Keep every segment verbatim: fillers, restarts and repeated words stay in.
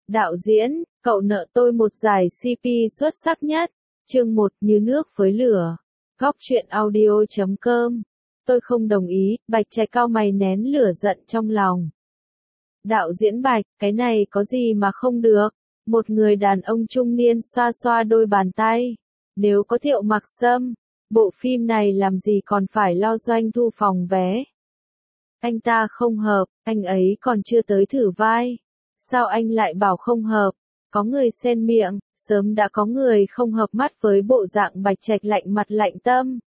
Đạo diễn, cậu nợ tôi một giải xê pê xuất sắc nhất. Chương một Như nước với lửa. Góc truyện audio chấm com. Tôi không đồng ý, Bạch Trạch cau mày nén lửa giận trong lòng. Đạo diễn Bạch, cái này có gì mà không được? Một người đàn ông trung niên xoa xoa đôi bàn tay. Nếu có Thiệu Mặc Sâm, bộ phim này làm gì còn phải lo doanh thu phòng vé? Anh ta không hợp, anh ấy còn chưa tới thử vai. Sao anh lại bảo không hợp? Có người xen miệng, sớm đã có người không hợp mắt với bộ dạng Bạch Trạch lạnh mặt lạnh tâm.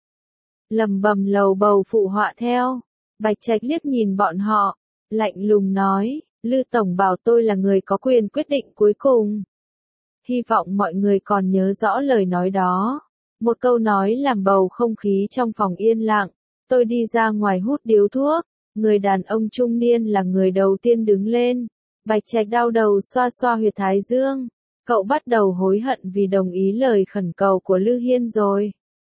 Lầm bầm lầu bầu phụ họa theo. Bạch Trạch liếc nhìn bọn họ, lạnh lùng nói, Lư Tổng bảo tôi là người có quyền quyết định cuối cùng. Hy vọng mọi người còn nhớ rõ lời nói đó. Một câu nói làm bầu không khí trong phòng yên lặng. Tôi đi ra ngoài hút điếu thuốc. Người đàn ông trung niên là người đầu tiên đứng lên. Bạch Trạch đau đầu xoa xoa huyệt thái dương. Cậu bắt đầu hối hận vì đồng ý lời khẩn cầu của Lư Hiên rồi.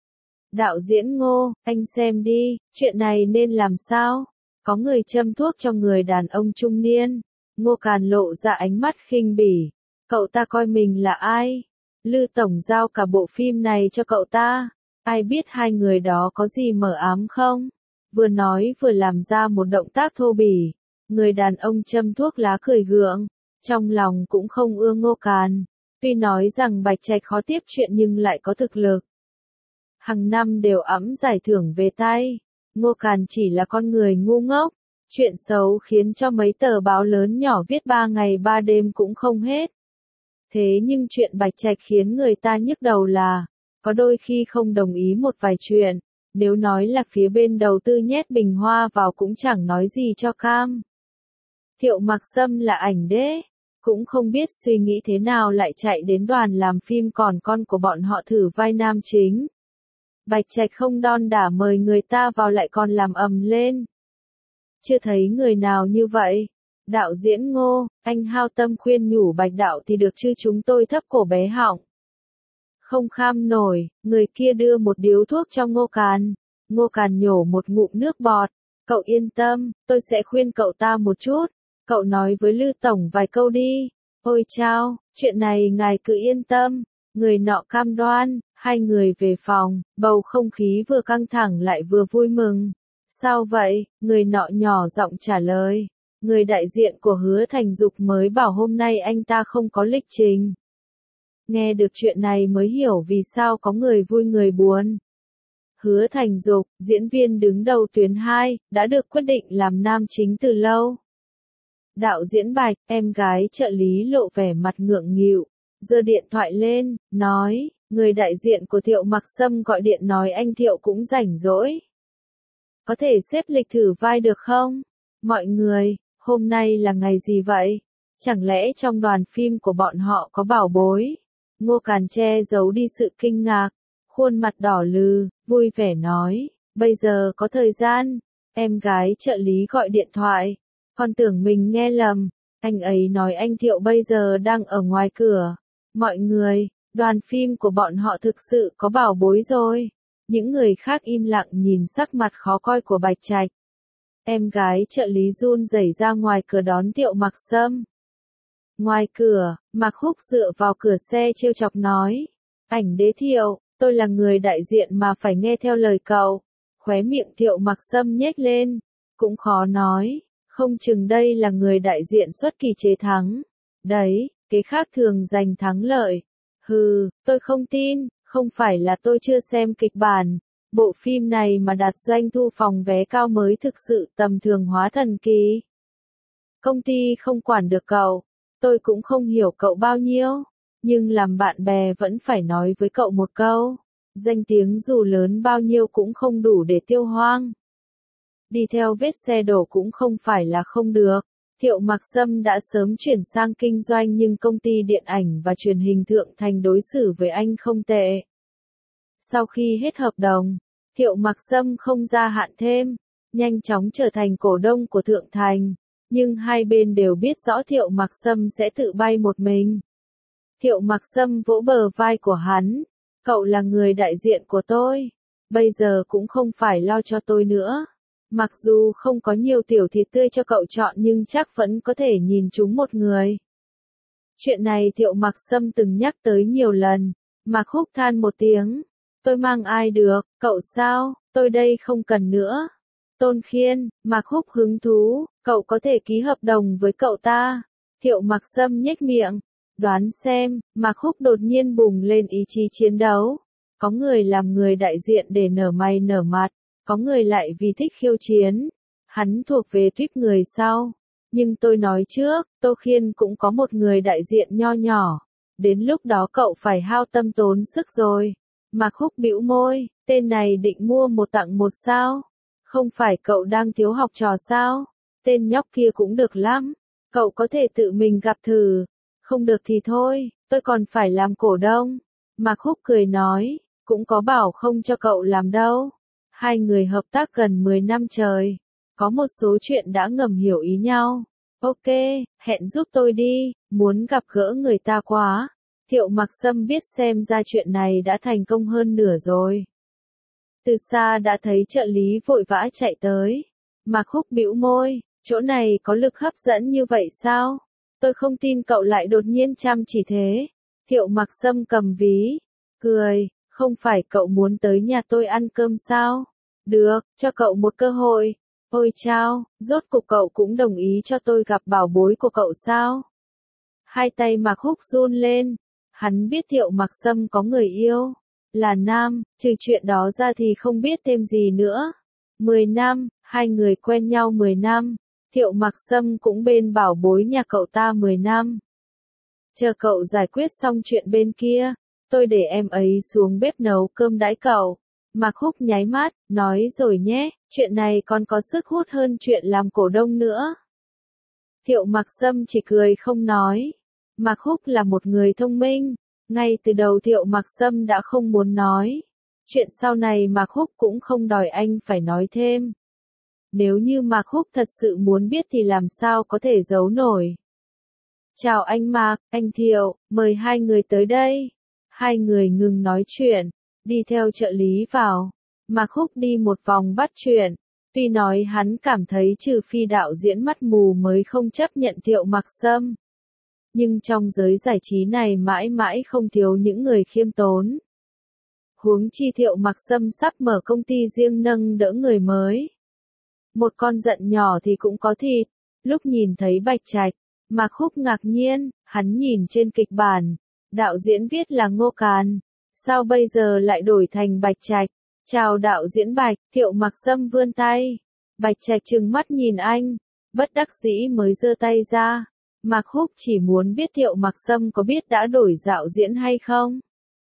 Đạo diễn Ngô, anh xem đi, chuyện này nên làm sao? Có người châm thuốc cho người đàn ông trung niên. Ngô Càn lộ ra ánh mắt khinh bỉ. Cậu ta coi mình là ai? Lư Tổng giao cả bộ phim này cho cậu ta. Ai biết hai người đó có gì mờ ám không? Vừa nói vừa làm ra một động tác thô bỉ. Người đàn ông châm thuốc lá cười gượng. Trong lòng cũng không ưa Ngô Càn. Tuy nói rằng Bạch Trạch khó tiếp chuyện nhưng lại có thực lực. Hàng năm đều ẵm giải thưởng về tay. Ngô Càn chỉ là con người ngu ngốc. Chuyện xấu khiến cho mấy tờ báo lớn nhỏ viết ba ngày ba đêm cũng không hết. Thế nhưng chuyện Bạch Trạch khiến người ta nhức đầu là, có đôi khi không đồng ý một vài chuyện. Nếu nói là phía bên đầu tư nhét bình hoa vào cũng chẳng nói gì cho cam. Thiệu Mặc Sâm là ảnh đế, cũng không biết suy nghĩ thế nào lại chạy đến đoàn làm phim còn con của bọn họ thử vai nam chính. Bạch Trạch không đon đả mời người ta vào lại còn làm ầm lên. Chưa thấy người nào như vậy. Đạo diễn Ngô, anh hao tâm khuyên nhủ Bạch đạo thì được chứ chúng tôi thấp cổ bé họng. Không kham nổi, người kia đưa một điếu thuốc cho Ngô Càn. Ngô Càn nhổ một ngụm nước bọt. Cậu yên tâm, tôi sẽ khuyên cậu ta một chút. Cậu nói với Lư Tổng vài câu đi. Ôi chao, chuyện này ngài cứ yên tâm. Người nọ cam đoan, hai người về phòng, bầu không khí vừa căng thẳng lại vừa vui mừng. Sao vậy? Người nọ nhỏ giọng trả lời. Người đại diện của Hứa Thành Dục mới bảo hôm nay anh ta không có lịch trình. Nghe được chuyện này mới hiểu vì sao có người vui người buồn. Hứa Thành Dục, diễn viên đứng đầu tuyến hai, đã được quyết định làm nam chính từ lâu. Đạo diễn Bạch, em gái trợ lý lộ vẻ mặt ngượng nghịu, giơ điện thoại lên, nói, người đại diện của Thiệu Mặc Sâm gọi điện nói anh Thiệu cũng rảnh rỗi. Có thể xếp lịch thử vai được không? Mọi người, hôm nay là ngày gì vậy? Chẳng lẽ trong đoàn phim của bọn họ có bảo bối? Ngô Càn che giấu đi sự kinh ngạc, khuôn mặt đỏ lừ, vui vẻ nói, bây giờ có thời gian. Em gái trợ lý gọi điện thoại, con tưởng mình nghe lầm, anh ấy nói anh Thiệu bây giờ đang ở ngoài cửa. Mọi người, đoàn phim của bọn họ thực sự có bảo bối rồi. Những người khác im lặng nhìn sắc mặt khó coi của Bạch Trạch. Em gái trợ lý run rẩy ra ngoài cửa đón Thiệu Mặc Sâm. Ngoài cửa, Mạc Húc dựa vào cửa xe trêu chọc nói. Ảnh đế Thiệu, tôi là người đại diện mà phải nghe theo lời cậu. Khóe miệng Thiệu Mặc Sâm nhếch lên. Cũng khó nói, không chừng đây là người đại diện xuất kỳ chế thắng. Đấy, cái khác thường giành thắng lợi. Hừ, tôi không tin, không phải là tôi chưa xem kịch bản. Bộ phim này mà đạt doanh thu phòng vé cao mới thực sự tầm thường hóa thần kỳ. Công ty không quản được cậu. Tôi cũng không hiểu cậu bao nhiêu. Nhưng làm bạn bè vẫn phải nói với cậu một câu. Danh tiếng dù lớn bao nhiêu cũng không đủ để tiêu hoang. Đi theo vết xe đổ cũng không phải là không được. Thiệu Mặc Sâm đã sớm chuyển sang kinh doanh nhưng công ty điện ảnh và truyền hình Thượng Thành đối xử với anh không tệ. Sau khi hết hợp đồng, Thiệu Mặc Sâm không gia hạn thêm, nhanh chóng trở thành cổ đông của Thượng Thành. Nhưng hai bên đều biết rõ Thiệu Mặc Sâm sẽ tự bay một mình. Thiệu Mặc Sâm vỗ bờ vai của hắn. Cậu là người đại diện của tôi. Bây giờ cũng không phải lo cho tôi nữa. Mặc dù không có nhiều tiểu thịt tươi cho cậu chọn nhưng chắc vẫn có thể nhìn chúng một người. Chuyện này Thiệu Mặc Sâm từng nhắc tới nhiều lần. Mạc Húc than một tiếng. Tôi mang ai được, cậu sao, tôi đây không cần nữa. Tôn Khiên, Mạc Húc hứng thú, cậu có thể ký hợp đồng với cậu ta. Thiệu Mặc Sâm nhếch miệng. Đoán xem, Mạc Húc đột nhiên bùng lên ý chí chiến đấu. Có người làm người đại diện để nở mày nở mặt, có người lại vì thích khiêu chiến. Hắn thuộc về tuýp người sau. Nhưng tôi nói trước, Tô Khiên cũng có một người đại diện nho nhỏ. Đến lúc đó cậu phải hao tâm tốn sức rồi. Mạc Húc bĩu môi, tên này định mua một tặng một sao? Không phải cậu đang thiếu học trò sao? Tên nhóc kia cũng được lắm. Cậu có thể tự mình gặp thử. Không được thì thôi, tôi còn phải làm cổ đông. Mạc Húc cười nói, cũng có bảo không cho cậu làm đâu. Hai người hợp tác gần mười năm trời. Có một số chuyện đã ngầm hiểu ý nhau. Ok, hẹn giúp tôi đi, muốn gặp gỡ người ta quá. Thiệu Mặc Sâm biết xem ra chuyện này đã thành công hơn nửa rồi. Từ xa đã thấy trợ lý vội vã chạy tới. Mạc Húc bĩu môi, chỗ này có lực hấp dẫn như vậy sao? Tôi không tin cậu lại đột nhiên chăm chỉ thế. Thiệu Mặc Sâm cầm ví, cười, không phải cậu muốn tới nhà tôi ăn cơm sao? Được, cho cậu một cơ hội. Ôi chao, rốt cục cậu cũng đồng ý cho tôi gặp bảo bối của cậu sao? Hai tay Mạc Húc run lên. Hắn biết Thiệu Mặc Sâm có người yêu. Là nam, trừ chuyện đó ra thì không biết thêm gì nữa. Mười năm, hai người quen nhau mười năm. Thiệu Mặc Sâm cũng bên bảo bối nhà cậu ta mười năm. Chờ cậu giải quyết xong chuyện bên kia, tôi để em ấy xuống bếp nấu cơm đãi cậu. Mạc Húc nháy mắt, nói rồi nhé, chuyện này còn có sức hút hơn chuyện làm cổ đông nữa. Thiệu Mặc Sâm chỉ cười không nói. Mạc Húc là một người thông minh. Ngay từ đầu Thiệu Mặc Sâm đã không muốn nói. Chuyện sau này Mạc Húc cũng không đòi anh phải nói thêm. Nếu như Mạc Húc thật sự muốn biết thì làm sao có thể giấu nổi. Chào anh Mạc, anh Thiệu, mời hai người tới đây. Hai người ngừng nói chuyện, đi theo trợ lý vào. Mạc Húc đi một vòng bắt chuyện. Tuy nói hắn cảm thấy trừ phi đạo diễn mắt mù mới không chấp nhận Thiệu Mặc Sâm. Nhưng trong giới giải trí này mãi mãi không thiếu những người khiêm tốn. Huống chi Thiệu Mặc Sâm sắp mở công ty riêng nâng đỡ người mới. Một con giận nhỏ thì cũng có thịt. Lúc nhìn thấy Bạch Trạch, Mạc Húc ngạc nhiên, hắn nhìn trên kịch bản. Đạo diễn viết là Ngô Càn. Sao bây giờ lại đổi thành Bạch Trạch? Chào đạo diễn Bạch, Thiệu Mặc Sâm vươn tay. Bạch Trạch trừng mắt nhìn anh, bất đắc dĩ mới giơ tay ra. Mạc Húc chỉ muốn biết Thiệu Mặc Sâm có biết đã đổi đạo diễn hay không?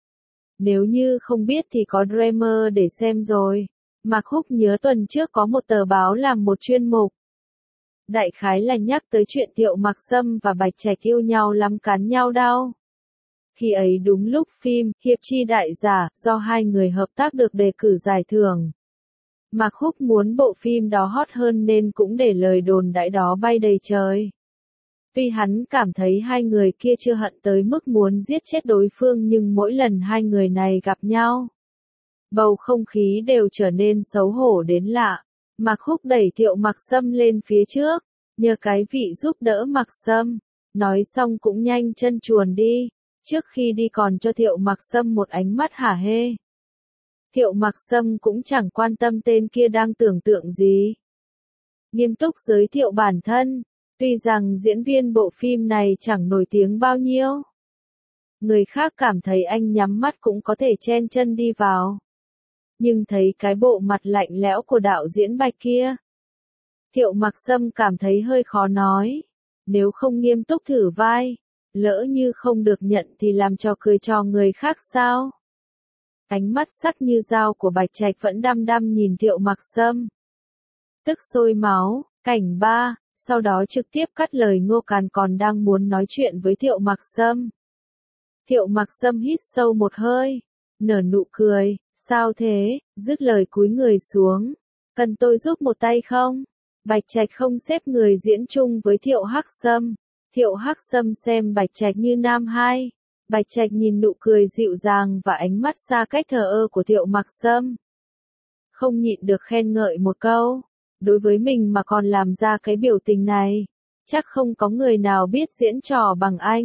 Nếu như không biết thì có Dreamer để xem rồi. Mạc Húc nhớ tuần trước có một tờ báo làm một chuyên mục. Đại khái là nhắc tới chuyện Thiệu Mặc Sâm và Bạch Trạch yêu nhau lắm cắn nhau đau. Khi ấy đúng lúc phim Hiệp Chi Đại Giả do hai người hợp tác được đề cử giải thưởng. Mạc Húc muốn bộ phim đó hot hơn nên cũng để lời đồn đãi đó bay đầy trời. Tuy hắn cảm thấy hai người kia chưa hận tới mức muốn giết chết đối phương nhưng mỗi lần hai người này gặp nhau, bầu không khí đều trở nên xấu hổ đến lạ. Mạc Húc đẩy Thiệu Mặc Sâm lên phía trước, nhờ cái vị giúp đỡ Mặc Sâm. Nói xong cũng nhanh chân chuồn đi, trước khi đi còn cho Thiệu Mặc Sâm một ánh mắt hả hê. Thiệu Mặc Sâm cũng chẳng quan tâm tên kia đang tưởng tượng gì. Nghiêm túc giới thiệu bản thân. Tuy rằng diễn viên bộ phim này chẳng nổi tiếng bao nhiêu. Người khác cảm thấy anh nhắm mắt cũng có thể chen chân đi vào. Nhưng thấy cái bộ mặt lạnh lẽo của đạo diễn Bạch kia. Thiệu Mặc Sâm cảm thấy hơi khó nói. Nếu không nghiêm túc thử vai, lỡ như không được nhận thì làm trò cười cho người khác sao? Ánh mắt sắc như dao của Bạch Trạch vẫn đăm đăm nhìn Thiệu Mặc Sâm. Tức sôi máu, cảnh ba. Sau đó trực tiếp cắt lời Ngô Càn còn đang muốn nói chuyện với Thiệu Mặc Sâm. Thiệu Mặc Sâm hít sâu một hơi, nở nụ cười, sao thế, dứt lời cúi người xuống. Cần tôi giúp một tay không? Bạch Trạch không xếp người diễn chung với Thiệu Hắc Sâm. Thiệu Hắc Sâm xem Bạch Trạch như nam hai. Bạch Trạch nhìn nụ cười dịu dàng và ánh mắt xa cách thờ ơ của Thiệu Mặc Sâm. Không nhịn được khen ngợi một câu. Đối với mình mà còn làm ra cái biểu tình này, chắc không có người nào biết diễn trò bằng anh.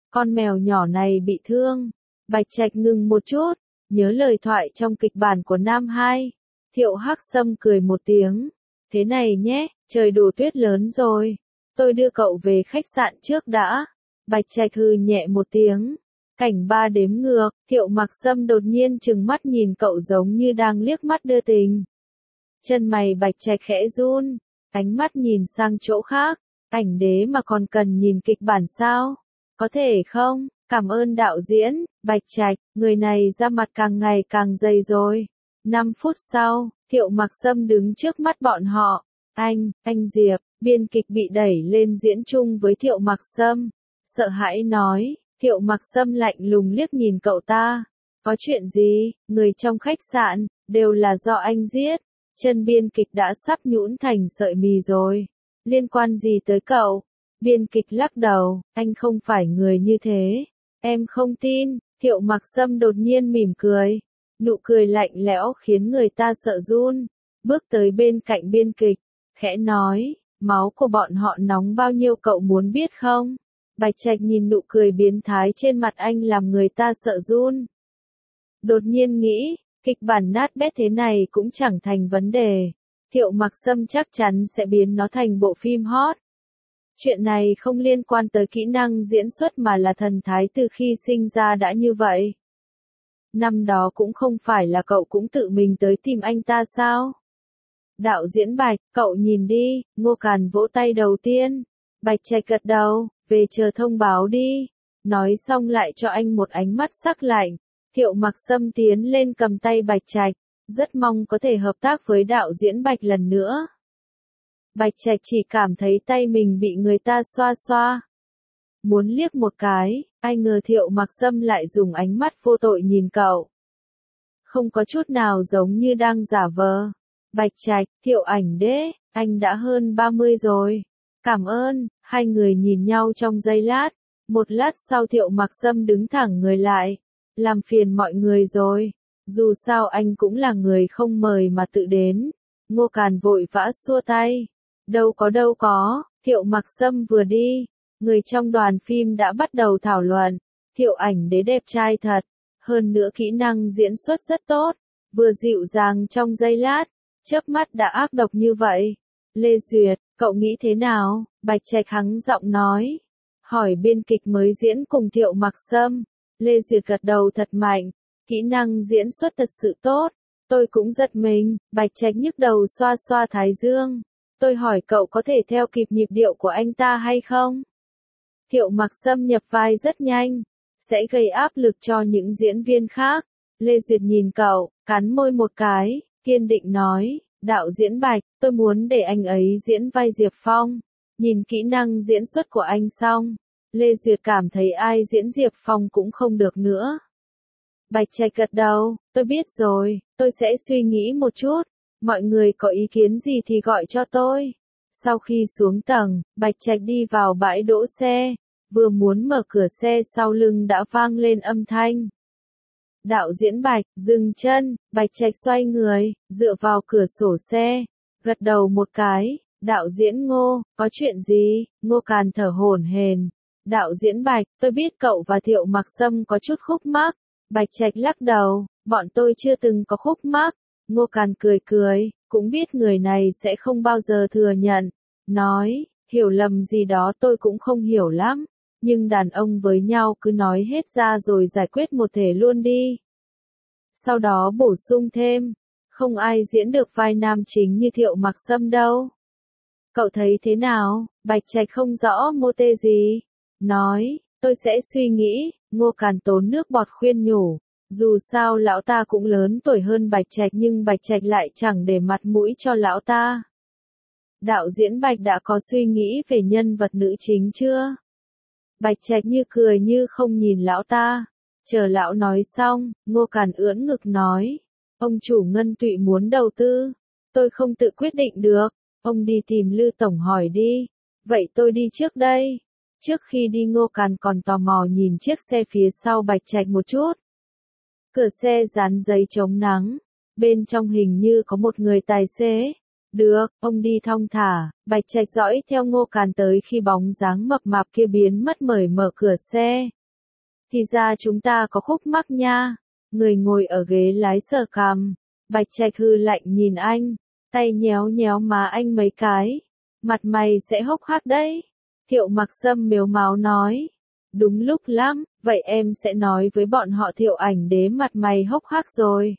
con mèo nhỏ này bị thương. Bạch Trạch ngừng một chút, nhớ lời thoại trong kịch bản của Nam hai. Thiệu Hắc Sâm cười một tiếng. Thế này nhé, trời đổ tuyết lớn rồi. Tôi đưa cậu về khách sạn trước đã. Bạch Trạch hừ nhẹ một tiếng. Cảnh ba đếm ngược, Thiệu Mặc Sâm đột nhiên trừng mắt nhìn cậu giống như đang liếc mắt đưa tình. Chân mày Bạch Trạch khẽ run, ánh mắt nhìn sang chỗ khác. Ảnh đế mà còn cần nhìn kịch bản sao? Có thể không? Cảm ơn đạo diễn. Bạch Trạch, người này ra mặt càng ngày càng dày rồi. năm phút sau, Thiệu Mặc Sâm đứng trước mắt bọn họ. Anh, anh Diệp, biên kịch bị đẩy lên diễn chung với Thiệu Mặc Sâm. Sợ hãi nói, Thiệu Mặc Sâm lạnh lùng liếc nhìn cậu ta. Có chuyện gì, người trong khách sạn, đều là do anh giết. Chân biên kịch đã sắp nhũn thành sợi mì rồi. Liên quan gì tới cậu? Biên kịch lắc đầu, anh không phải người như thế. Em không tin. Thiệu Mặc Sâm đột nhiên mỉm cười. Nụ cười lạnh lẽo khiến người ta sợ run. Bước tới bên cạnh biên kịch, khẽ nói, máu của bọn họ nóng bao nhiêu cậu muốn biết không? Bạch Trạch nhìn nụ cười biến thái trên mặt anh làm người ta sợ run. Đột nhiên nghĩ, kịch bản nát bét thế này cũng chẳng thành vấn đề. Thiệu Mặc Sâm chắc chắn sẽ biến nó thành bộ phim hot. Chuyện này không liên quan tới kỹ năng diễn xuất mà là thần thái từ khi sinh ra đã như vậy. Năm đó cũng không phải là cậu cũng tự mình tới tìm anh ta sao? Đạo diễn Bạch, cậu nhìn đi. Ngô Càn vỗ tay đầu tiên. Bạch Trạch gật đầu, về chờ thông báo đi. Nói xong lại cho anh một ánh mắt sắc lạnh. Thiệu Mặc Sâm tiến lên cầm tay Bạch Trạch, rất mong có thể hợp tác với đạo diễn Bạch lần nữa. Bạch Trạch chỉ cảm thấy tay mình bị người ta xoa xoa. Muốn liếc một cái, ai ngờ Thiệu Mặc Sâm lại dùng ánh mắt vô tội nhìn cậu. Không có chút nào giống như đang giả vờ. Bạch Trạch, Thiệu ảnh đế, anh đã hơn ba mươi rồi. Cảm ơn. Hai người nhìn nhau trong giây lát. Một lát sau Thiệu Mặc Sâm đứng thẳng người lại. Làm phiền mọi người rồi. Dù sao anh cũng là người không mời mà tự đến. Ngô Càn vội vã xua tay. Đâu có đâu có. Thiệu Mặc Sâm vừa đi, người trong đoàn phim đã bắt đầu thảo luận. Thiệu ảnh đế đẹp trai thật. Hơn nữa kỹ năng diễn xuất rất tốt. Vừa dịu dàng trong giây lát, chớp mắt đã ác độc như vậy. Lê Duyệt, cậu nghĩ thế nào? Bạch Trạch hắng giọng nói. Hỏi biên kịch mới diễn cùng Thiệu Mặc Sâm. Lê Duyệt gật đầu thật mạnh. Kỹ năng diễn xuất thật sự tốt. Tôi cũng giật mình. Bạch Trạch nhức đầu xoa xoa thái dương. Tôi hỏi cậu có thể theo kịp nhịp điệu của anh ta hay không? Thiệu Mặc Sâm nhập vai rất nhanh. Sẽ gây áp lực cho những diễn viên khác. Lê Duyệt nhìn cậu, cắn môi một cái, kiên định nói. Đạo diễn Bạch, tôi muốn để anh ấy diễn vai Diệp Phong. Nhìn kỹ năng diễn xuất của anh xong, Lê Duyệt cảm thấy ai diễn Diệp Phong cũng không được nữa. Bạch Trạch gật đầu, tôi biết rồi, tôi sẽ suy nghĩ một chút. Mọi người có ý kiến gì thì gọi cho tôi. Sau khi xuống tầng, Bạch Trạch đi vào bãi đỗ xe. Vừa muốn mở cửa xe sau lưng đã vang lên âm thanh. Đạo diễn Bạch, dừng chân. Bạch Trạch xoay người, dựa vào cửa sổ xe, gật đầu một cái. Đạo diễn Ngô, có chuyện gì? Ngô Càn thở hổn hển. Đạo diễn Bạch, tôi biết cậu và Thiệu Mặc Sâm có chút khúc mắc. Bạch Trạch lắc đầu, bọn tôi chưa từng có khúc mắc. Ngô Càn cười cười, cũng biết người này sẽ không bao giờ thừa nhận. Nói, hiểu lầm gì đó tôi cũng không hiểu lắm. Nhưng đàn ông với nhau cứ nói hết ra rồi giải quyết một thể luôn đi. Sau đó bổ sung thêm, không ai diễn được vai nam chính như Thiệu Mặc Sâm đâu. Cậu thấy thế nào? Bạch Trạch không rõ mô tê gì. Nói, tôi sẽ suy nghĩ. Ngô Càn tốn nước bọt khuyên nhủ. Dù sao lão ta cũng lớn tuổi hơn Bạch Trạch nhưng Bạch Trạch lại chẳng để mặt mũi cho lão ta. Đạo diễn Bạch đã có suy nghĩ về nhân vật nữ chính chưa? Bạch Trạch như cười như không nhìn lão ta. Chờ lão nói xong, Ngô Càn ưỡn ngực nói. Ông chủ Ngân Tụy muốn đầu tư. Tôi không tự quyết định được. Ông đi tìm Lư Tổng hỏi đi. Vậy tôi đi trước đây. Trước khi đi Ngô Càn còn tò mò nhìn chiếc xe phía sau Bạch Trạch một chút. Cửa xe dán giấy chống nắng. Bên trong hình như có một người tài xế. Được, ông đi thong thả. Bạch Trạch dõi theo Ngô Càn tới khi bóng dáng mập mạp kia biến mất, mời mở cửa xe. thì ra chúng ta có khúc mắc nha. Người ngồi ở ghế lái sờ cằm, Bạch Trạch hư lạnh nhìn anh, tay nhéo nhéo má anh mấy cái. Mặt mày sẽ hốc hác đấy. Thiệu Mặc Sâm mếu máo nói. Đúng lúc lắm, vậy em sẽ nói với bọn họ Thiệu Ảnh Đế mặt mày hốc hác rồi.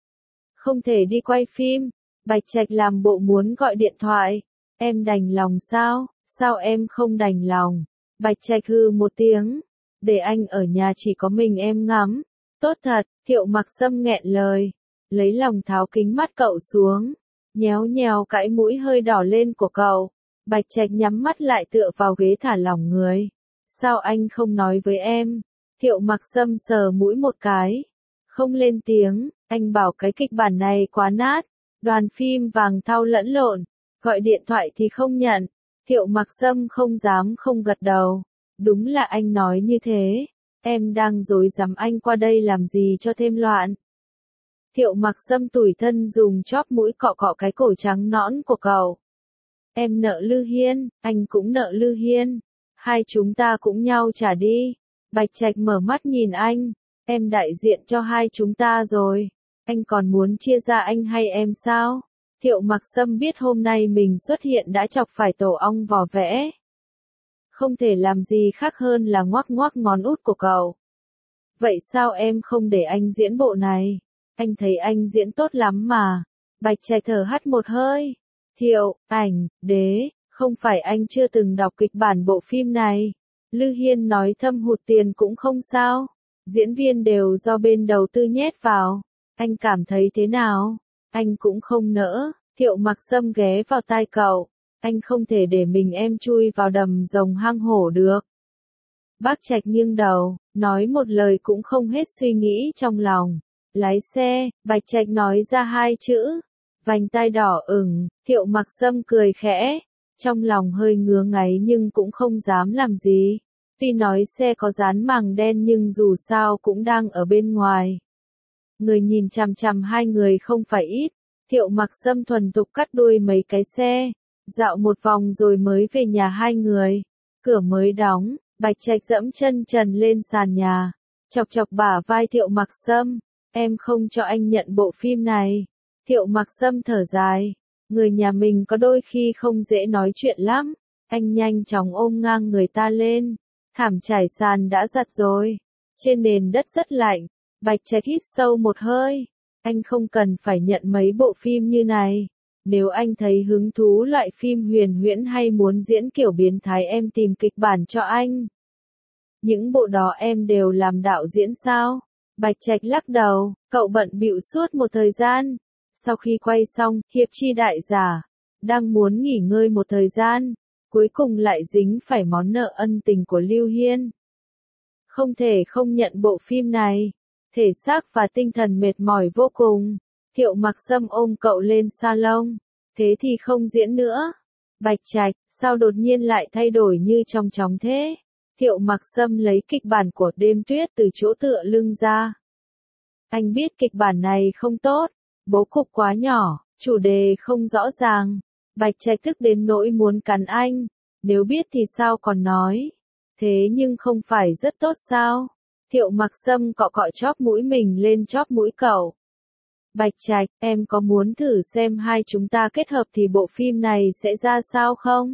Không thể đi quay phim. Bạch Trạch làm bộ muốn gọi điện thoại. Em đành lòng sao? Sao em không đành lòng? Bạch Trạch hư một tiếng. Để anh ở nhà chỉ có mình em ngắm. Tốt thật, Thiệu Mặc Sâm nghẹn lời. Lấy lòng tháo kính mắt cậu xuống. Nhéo nhéo cái mũi hơi đỏ lên của cậu. Bạch Trạch nhắm mắt lại tựa vào ghế thả lỏng người. Sao anh không nói với em? Thiệu Mặc Sâm sờ mũi một cái. Không lên tiếng, anh bảo cái kịch bản này quá nát. Đoàn phim vàng thau lẫn lộn. Gọi điện thoại thì không nhận. Thiệu Mặc Sâm không dám không gật đầu. Đúng là anh nói như thế. Em đang dối dám anh qua đây làm gì cho thêm loạn. Thiệu Mặc Sâm tủi thân dùng chóp mũi cọ cọ cái cổ trắng nõn của cậu. Em nợ Lư Hiên, anh cũng nợ Lư Hiên. Hai chúng ta cũng nhau trả đi. Bạch Trạch mở mắt nhìn anh. Em đại diện cho hai chúng ta rồi. Anh còn muốn chia ra anh hay em sao? Thiệu Mặc Sâm biết hôm nay mình xuất hiện đã chọc phải tổ ong vò vẽ. Không thể làm gì khác hơn là ngoắc ngoắc ngón út của cậu. Vậy sao em không để anh diễn bộ này? Anh thấy anh diễn tốt lắm mà. Bạch Trạch thở hắt một hơi. Thiệu, Ảnh, Đế, không phải anh chưa từng đọc kịch bản bộ phim này. Lư Hiên nói thâm hụt tiền cũng không sao. Diễn viên đều do bên đầu tư nhét vào. Anh cảm thấy thế nào? Anh cũng không nỡ. Thiệu Mặc Sâm ghé vào tai cậu. Anh không thể để mình em chui vào đầm rồng hang hổ được. Bác Trạch nghiêng đầu, nói một lời cũng không hết suy nghĩ trong lòng. Lái xe, Bạch Trạch nói ra hai chữ. Vành tai đỏ ửng, Thiệu Mặc Sâm cười khẽ. Trong lòng hơi ngứa ngáy nhưng cũng không dám làm gì. Tuy nói xe có dán màng đen nhưng dù sao cũng đang ở bên ngoài. Người nhìn chằm chằm hai người không phải ít. Thiệu Mặc Sâm thuần thục cắt đuôi mấy cái xe. Dạo một vòng rồi mới về nhà hai người. Cửa mới đóng, Bạch Trạch dẫm chân trần lên sàn nhà. Chọc chọc bả vai Thiệu Mặc Sâm. Em không cho anh nhận bộ phim này. Thiệu Mặc Sâm thở dài. Người nhà mình có đôi khi không dễ nói chuyện lắm. Anh nhanh chóng ôm ngang người ta lên. Thảm trải sàn đã giặt rồi. Trên nền đất rất lạnh. Bạch Trạch hít sâu một hơi. Anh không cần phải nhận mấy bộ phim như này. Nếu anh thấy hứng thú loại phim huyền huyễn hay muốn diễn kiểu biến thái em tìm kịch bản cho anh. Những bộ đó em đều làm đạo diễn sao? Bạch Trạch lắc đầu, cậu bận bịu suốt một thời gian. Sau khi quay xong, hiệp chi đại giả, đang muốn nghỉ ngơi một thời gian, cuối cùng lại dính phải món nợ ân tình của Lưu Hiên. Không thể không nhận bộ phim này, thể xác và tinh thần mệt mỏi vô cùng. Thiệu Mặc Sâm ôm cậu lên salon, thế thì không diễn nữa. Bạch Trạch, sao đột nhiên lại thay đổi như trong chóng thế? Thiệu Mặc Sâm lấy kịch bản của Đêm Tuyết từ chỗ tựa lưng ra. Anh biết kịch bản này không tốt, bố cục quá nhỏ, chủ đề không rõ ràng. Bạch Trạch tức đến nỗi muốn cắn anh, nếu biết thì sao còn nói. Thế nhưng không phải rất tốt sao? Thiệu Mặc Sâm cọ cọ chóp mũi mình lên chóp mũi cậu. Bạch Trạch, em có muốn thử xem hai chúng ta kết hợp thì bộ phim này sẽ ra sao không?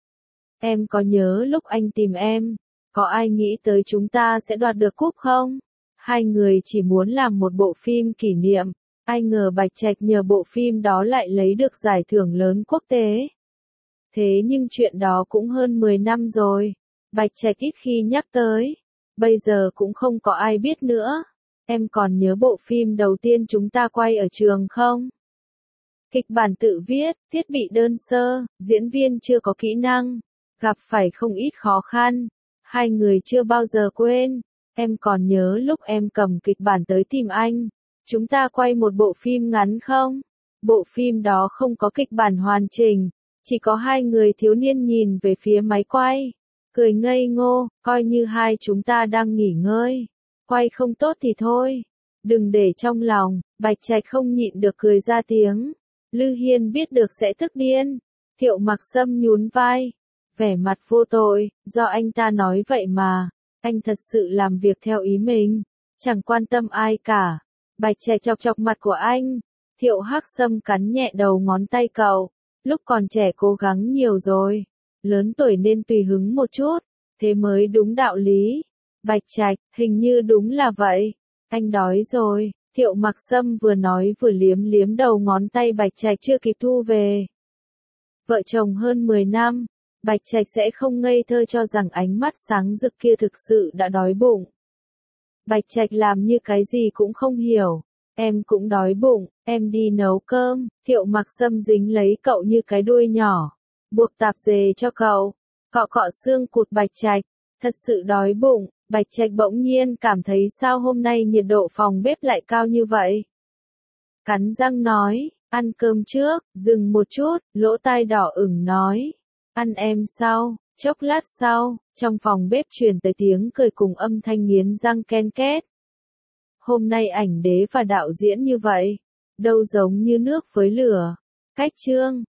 Em có nhớ lúc anh tìm em, có ai nghĩ tới chúng ta sẽ đoạt được cúp không? Hai người chỉ muốn làm một bộ phim kỷ niệm, ai ngờ Bạch Trạch nhờ bộ phim đó lại lấy được giải thưởng lớn quốc tế. Thế nhưng chuyện đó cũng hơn mười năm rồi, Bạch Trạch ít khi nhắc tới, bây giờ cũng không có ai biết nữa. Em còn nhớ bộ phim đầu tiên chúng ta quay ở trường không? Kịch bản tự viết, thiết bị đơn sơ, diễn viên chưa có kỹ năng, gặp phải không ít khó khăn, hai người chưa bao giờ quên. Em còn nhớ lúc em cầm kịch bản tới tìm anh, chúng ta quay một bộ phim ngắn không? Bộ phim đó không có kịch bản hoàn chỉnh, chỉ có hai người thiếu niên nhìn về phía máy quay, cười ngây ngô, coi như hai chúng ta đang nghỉ ngơi. Quay không tốt thì thôi, đừng để trong lòng. Bạch Trạch không nhịn được cười ra tiếng. Lư Hiên biết được sẽ tức điên. Thiệu Mặc Sâm nhún vai, vẻ mặt vô tội, do anh ta nói vậy mà. Anh thật sự làm việc theo ý mình, chẳng quan tâm ai cả. Bạch Trạch chọc chọc mặt của anh. Thiệu Hắc Sâm cắn nhẹ đầu ngón tay cậu. Lúc còn trẻ cố gắng nhiều rồi. Lớn tuổi nên tùy hứng một chút. Thế mới đúng đạo lý. Bạch Trạch, hình như đúng là vậy. Anh đói rồi. Thiệu Mặc Sâm vừa nói vừa liếm liếm đầu ngón tay Bạch Trạch chưa kịp thu về. Vợ chồng hơn mười năm. Bạch Trạch sẽ không ngây thơ cho rằng ánh mắt sáng rực kia thực sự đã đói bụng. Bạch Trạch làm như cái gì cũng không hiểu. Em cũng đói bụng, em đi nấu cơm. Thiệu Mặc Sâm dính lấy cậu như cái đuôi nhỏ. Buộc tạp dề cho cậu. Cọ cọ xương cụt Bạch Trạch. Thật sự đói bụng. Bạch Trạch bỗng nhiên cảm thấy sao hôm nay nhiệt độ phòng bếp lại cao như vậy. Cắn răng nói, ăn cơm trước, dừng một chút, lỗ tai đỏ ửng nói. Ăn em sau, chốc lát sau, trong phòng bếp truyền tới tiếng cười cùng âm thanh nghiến răng ken két. Hôm nay ảnh đế và đạo diễn như vậy, đâu giống như nước với lửa. Cách chương